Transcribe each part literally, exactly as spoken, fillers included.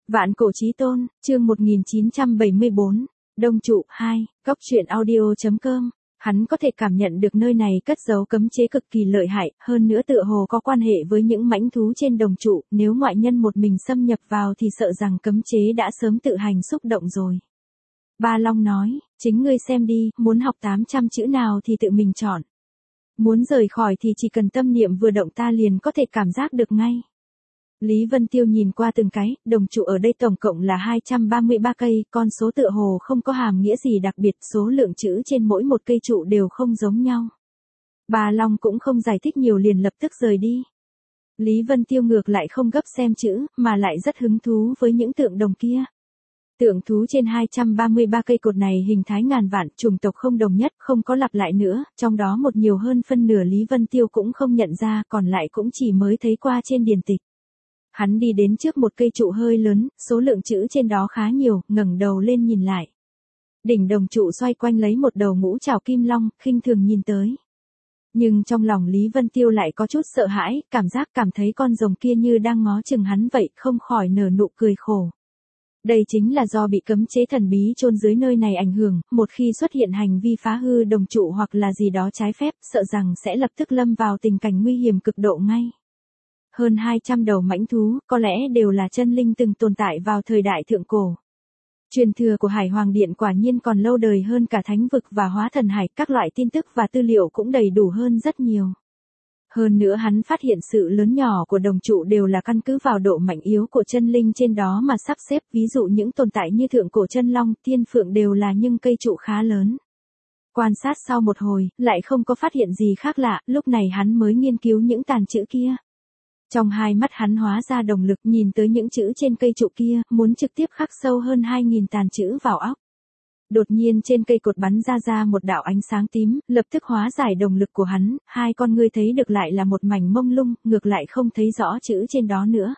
Vạn cổ chí tôn, chương một nghìn chín trăm bảy mươi bốn, Đông trụ hai, Cóc truyện audio chấm com. Hắn có thể cảm nhận được nơi này cất giấu cấm chế cực kỳ lợi hại, hơn nữa tựa hồ có quan hệ với những mãnh thú trên đồng trụ, nếu ngoại nhân một mình xâm nhập vào thì sợ rằng cấm chế đã sớm tự hành xúc động rồi. Ba Long nói, chính ngươi xem đi, muốn học tám trăm chữ nào thì tự mình chọn. Muốn rời khỏi thì chỉ cần tâm niệm vừa động ta liền có thể cảm giác được ngay. Lý Vân Tiêu nhìn qua từng cái, đồng trụ ở đây tổng cộng là hai trăm ba mươi ba cây, con số tựa hồ không có hàm nghĩa gì đặc biệt, số lượng chữ trên mỗi một cây trụ đều không giống nhau. Bà Long cũng không giải thích nhiều liền lập tức rời đi. Lý Vân Tiêu ngược lại không gấp xem chữ, mà lại rất hứng thú với những tượng đồng kia. Tượng thú trên hai trăm ba mươi ba cây cột này hình thái ngàn vạn, chủng tộc không đồng nhất, không có lặp lại nữa, trong đó một nhiều hơn phân nửa Lý Vân Tiêu cũng không nhận ra, còn lại cũng chỉ mới thấy qua trên điển tịch. Hắn đi đến trước một cây trụ hơi lớn, số lượng chữ trên đó khá nhiều, ngẩng đầu lên nhìn lại. Đỉnh đồng trụ xoay quanh lấy một đầu ngũ trảo kim long, khinh thường nhìn tới. Nhưng trong lòng Lý Vân Tiêu lại có chút sợ hãi, cảm giác cảm thấy con rồng kia như đang ngó chừng hắn vậy, không khỏi nở nụ cười khổ. Đây chính là do bị cấm chế thần bí chôn dưới nơi này ảnh hưởng, một khi xuất hiện hành vi phá hư đồng trụ hoặc là gì đó trái phép, sợ rằng sẽ lập tức lâm vào tình cảnh nguy hiểm cực độ ngay. Hơn hai trăm đầu mãnh thú, có lẽ đều là chân linh từng tồn tại vào thời đại thượng cổ. Truyền thừa của Hải Hoàng Điện quả nhiên còn lâu đời hơn cả Thánh Vực và Hóa Thần Hải, các loại tin tức và tư liệu cũng đầy đủ hơn rất nhiều. Hơn nữa hắn phát hiện sự lớn nhỏ của đồng trụ đều là căn cứ vào độ mạnh yếu của chân linh trên đó mà sắp xếp, ví dụ những tồn tại như thượng cổ chân long, thiên phượng đều là những cây trụ khá lớn. Quan sát sau một hồi, lại không có phát hiện gì khác lạ, lúc này hắn mới nghiên cứu những tàn chữ kia. Trong hai mắt hắn hóa ra đồng lực, nhìn tới những chữ trên cây trụ kia, muốn trực tiếp khắc sâu hơn hai nghìn tàn chữ vào óc. Đột nhiên trên cây cột bắn ra ra một đạo ánh sáng tím, lập tức hóa giải đồng lực của hắn, hai con ngươi thấy được lại là một mảnh mông lung, ngược lại không thấy rõ chữ trên đó nữa.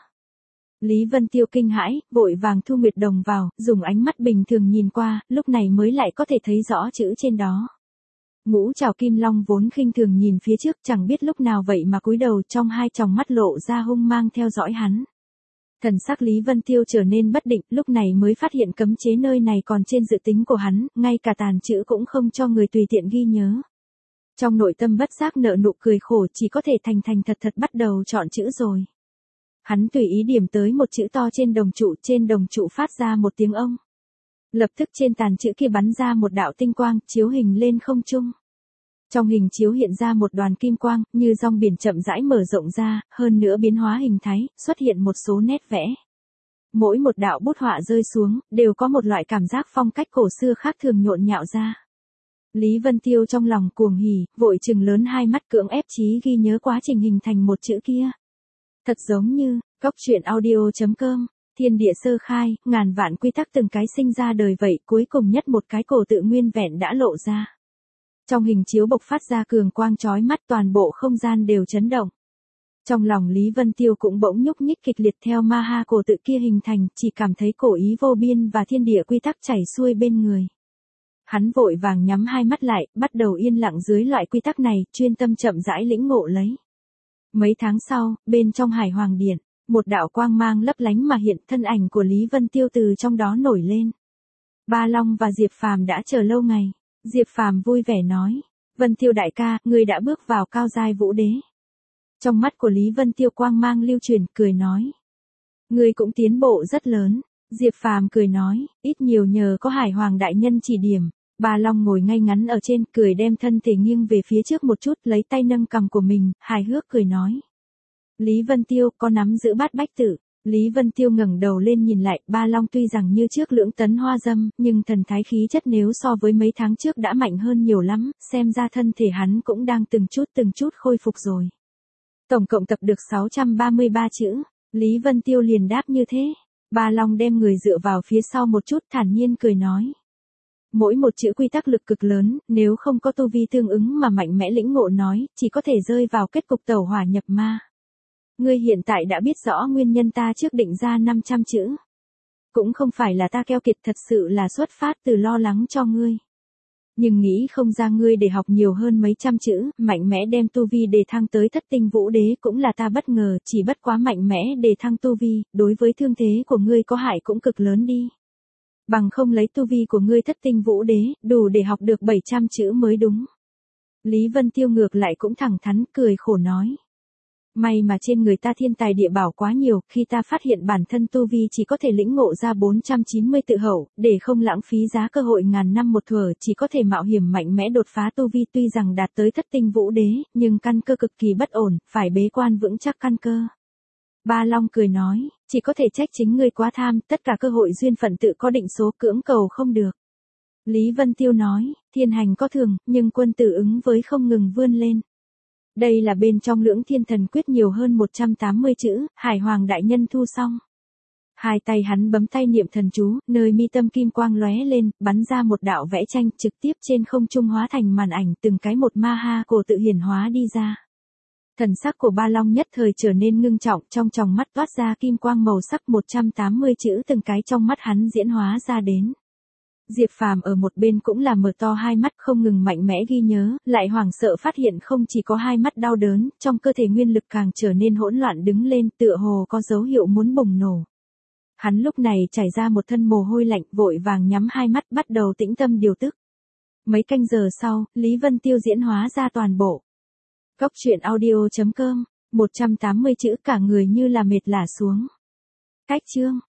Lý Vân Tiêu kinh hãi, vội vàng thu nguyệt đồng vào, dùng ánh mắt bình thường nhìn qua, lúc này mới lại có thể thấy rõ chữ trên đó. Ngũ trảo kim long vốn khinh thường nhìn phía trước, chẳng biết lúc nào vậy mà cúi đầu, trong hai tròng mắt lộ ra hung mang theo dõi hắn. Thần sắc Lý Vân Tiêu trở nên bất định, lúc này mới phát hiện cấm chế nơi này còn trên dự tính của hắn, ngay cả tàn chữ cũng không cho người tùy tiện ghi nhớ. Trong nội tâm bất giác nở nụ cười khổ, chỉ có thể thành thành thật thật bắt đầu chọn chữ rồi. Hắn tùy ý điểm tới một chữ to trên đồng trụ, trên đồng trụ phát ra một tiếng ông. Lập tức trên tàn chữ kia bắn ra một đạo tinh quang, chiếu hình lên không trung. Trong hình chiếu hiện ra một đoàn kim quang, như dòng biển chậm rãi mở rộng ra, hơn nữa biến hóa hình thái, xuất hiện một số nét vẽ. Mỗi một đạo bút họa rơi xuống, đều có một loại cảm giác phong cách cổ xưa khác thường nhộn nhạo ra. Lý Vân Tiêu trong lòng cuồng hỉ, vội trừng lớn hai mắt cưỡng ép trí ghi nhớ quá trình hình thành một chữ kia. Thật giống như, Cóc truyện audio chấm com. Thiên địa sơ khai, ngàn vạn quy tắc từng cái sinh ra đời vậy, cuối cùng nhất một cái cổ tự nguyên vẹn đã lộ ra. Trong hình chiếu bộc phát ra cường quang chói mắt, toàn bộ không gian đều chấn động. Trong lòng Lý Vân Tiêu cũng bỗng nhúc nhích kịch liệt, theo ma ha cổ tự kia hình thành, chỉ cảm thấy cổ ý vô biên và thiên địa quy tắc chảy xuôi bên người. Hắn vội vàng nhắm hai mắt lại, bắt đầu yên lặng dưới loại quy tắc này, chuyên tâm chậm rãi lĩnh ngộ lấy. Mấy tháng sau, bên trong Hải Hoàng Điện, một đạo quang mang lấp lánh mà hiện, thân ảnh của Lý Vân Tiêu từ trong đó nổi lên. Ba Long và Diệp Phàm đã chờ lâu ngày. Diệp Phàm vui vẻ nói, Vân Tiêu đại ca, ngươi đã bước vào cao giai vũ đế. Trong mắt của Lý Vân Tiêu quang mang lưu truyền, cười nói, ngươi cũng tiến bộ rất lớn. Diệp Phàm cười nói, ít nhiều nhờ có Hải Hoàng đại nhân chỉ điểm. Ba Long ngồi ngay ngắn ở trên, cười đem thân thể nghiêng về phía trước một chút, lấy tay nâng cằm của mình, hài hước cười nói, Lý Vân Tiêu, có nắm giữ bát bách tử. Lý Vân Tiêu ngẩng đầu lên nhìn lại, Ba Long tuy rằng như trước lưỡng tấn hoa dâm, nhưng thần thái khí chất nếu so với mấy tháng trước đã mạnh hơn nhiều lắm, xem ra thân thể hắn cũng đang từng chút từng chút khôi phục rồi. Tổng cộng tập được sáu trăm ba mươi ba chữ, Lý Vân Tiêu liền đáp như thế. Ba Long đem người dựa vào phía sau một chút, thản nhiên cười nói. Mỗi một chữ quy tắc lực cực lớn, nếu không có tu vi tương ứng mà mạnh mẽ lĩnh ngộ nói, chỉ có thể rơi vào kết cục tẩu hỏa nhập ma. Ngươi hiện tại đã biết rõ nguyên nhân ta trước định ra năm trăm chữ. Cũng không phải là ta keo kiệt, thật sự là xuất phát từ lo lắng cho ngươi. Nhưng nghĩ không ra ngươi để học nhiều hơn mấy trăm chữ, mạnh mẽ đem tu vi đề thăng tới thất tinh vũ đế cũng là ta bất ngờ, chỉ bất quá mạnh mẽ đề thăng tu vi, đối với thương thế của ngươi có hại cũng cực lớn đi. Bằng không lấy tu vi của ngươi thất tinh vũ đế, đủ để học được bảy trăm chữ mới đúng. Lý Vân Tiêu ngược lại cũng thẳng thắn cười khổ nói. May mà trên người ta thiên tài địa bảo quá nhiều, khi ta phát hiện bản thân tu vi chỉ có thể lĩnh ngộ ra bốn trăm chín mươi tự hậu, để không lãng phí giá cơ hội ngàn năm một thuở, chỉ có thể mạo hiểm mạnh mẽ đột phá tu vi, tuy rằng đạt tới thất tinh vũ đế, nhưng căn cơ cực kỳ bất ổn, phải bế quan vững chắc căn cơ. Ba Long cười nói, chỉ có thể trách chính ngươi quá tham, tất cả cơ hội duyên phận tự có định số, cưỡng cầu không được. Lý Vân Tiêu nói, thiên hành có thường, nhưng quân tử ứng với không ngừng vươn lên. Đây là bên trong Lưỡng Thiên Thần Quyết nhiều hơn một trăm tám mươi chữ, Hải Hoàng đại nhân thu xong. Hai tay hắn bấm tay niệm thần chú, nơi mi tâm kim quang lóe lên, bắn ra một đạo vẽ tranh, trực tiếp trên không trung hóa thành màn ảnh, từng cái một ma ha cổ tự hiển hóa đi ra. Thần sắc của Ba Long nhất thời trở nên ngưng trọng, trong tròng mắt toát ra kim quang màu sắc, một trăm tám mươi chữ từng cái trong mắt hắn diễn hóa ra đến. Diệp Phàm ở một bên cũng là mở to hai mắt, không ngừng mạnh mẽ ghi nhớ, lại hoảng sợ phát hiện không chỉ có hai mắt đau đớn, trong cơ thể nguyên lực càng trở nên hỗn loạn đứng lên, tựa hồ có dấu hiệu muốn bùng nổ. Hắn lúc này chảy ra một thân mồ hôi lạnh, vội vàng nhắm hai mắt bắt đầu tĩnh tâm điều tức. Mấy canh giờ sau, Lý Vân Tiêu diễn hóa ra toàn bộ. Cốc truyện audio chấm com, một trăm tám mươi chữ cả người như là mệt lả xuống. Cách chương